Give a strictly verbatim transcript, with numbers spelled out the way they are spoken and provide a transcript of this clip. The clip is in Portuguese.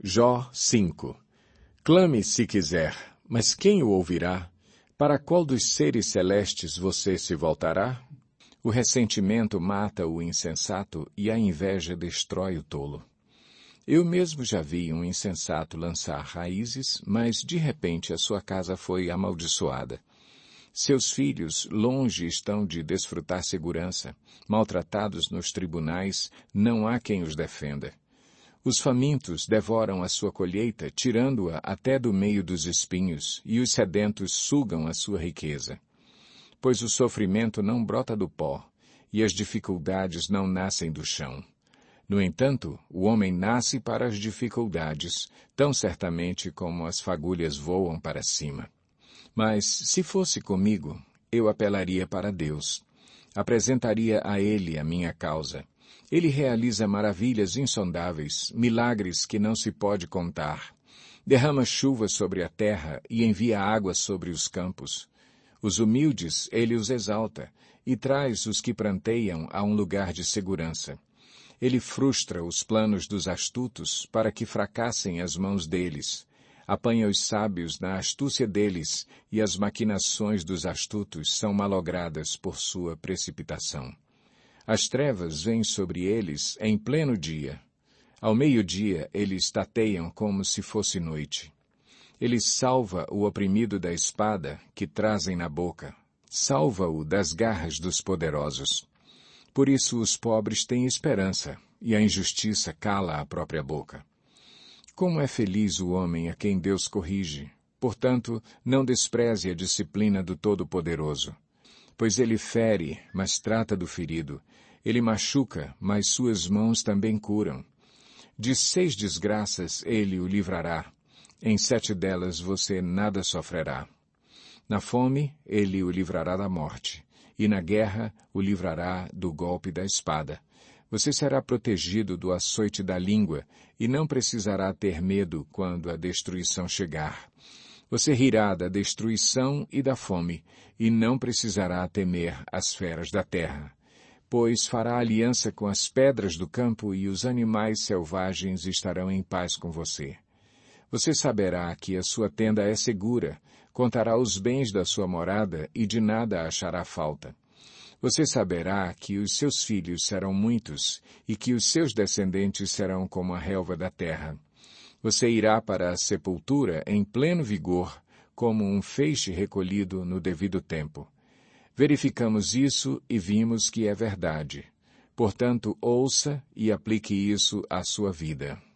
Jó cinco. Clame se quiser, mas quem o ouvirá? Para qual dos seres celestes você se voltará? O ressentimento mata o insensato e a inveja destrói o tolo. Eu mesmo já vi um insensato lançar raízes, mas de repente a sua casa foi amaldiçoada. Seus filhos longe estão de desfrutar segurança. Maltratados nos tribunais, não há quem os defenda. Os famintos devoram a sua colheita, tirando-a até do meio dos espinhos, e os sedentos sugam a sua riqueza. Pois o sofrimento não brota do pó, e as dificuldades não nascem do chão. No entanto, o homem nasce para as dificuldades, tão certamente como as fagulhas voam para cima. Mas, se fosse comigo, eu apelaria para Deus. Apresentaria a Ele a minha causa. Ele realiza maravilhas insondáveis, milagres que não se pode contar. Derrama chuva sobre a terra e envia água sobre os campos. Os humildes ele os exalta e traz os que pranteiam a um lugar de segurança. Ele frustra os planos dos astutos para que fracassem as mãos deles. Apanha os sábios na astúcia deles e as maquinações dos astutos são malogradas por sua precipitação. As trevas vêm sobre eles em pleno dia. Ao meio-dia eles tateiam como se fosse noite. Ele salva o oprimido da espada que trazem na boca. Salva-o das garras dos poderosos. Por isso os pobres têm esperança, e a injustiça cala a própria boca. Como é feliz o homem a quem Deus corrige. Portanto, não despreze a disciplina do Todo-Poderoso. Pois ele fere, mas trata do ferido. Ele machuca, mas suas mãos também curam. De seis desgraças ele o livrará. Em sete delas você nada sofrerá. Na fome, ele o livrará da morte. E na guerra, o livrará do golpe da espada. Você será protegido do açoite da língua e não precisará ter medo quando a destruição chegar. Você rirá da destruição e da fome, e não precisará temer as feras da terra, pois fará aliança com as pedras do campo e os animais selvagens estarão em paz com você. Você saberá que a sua tenda é segura, contará os bens da sua morada e de nada achará falta. Você saberá que os seus filhos serão muitos e que os seus descendentes serão como a relva da terra. Você irá para a sepultura em pleno vigor, como um feixe recolhido no devido tempo. Verificamos isso e vimos que é verdade. Portanto, ouça e aplique isso à sua vida.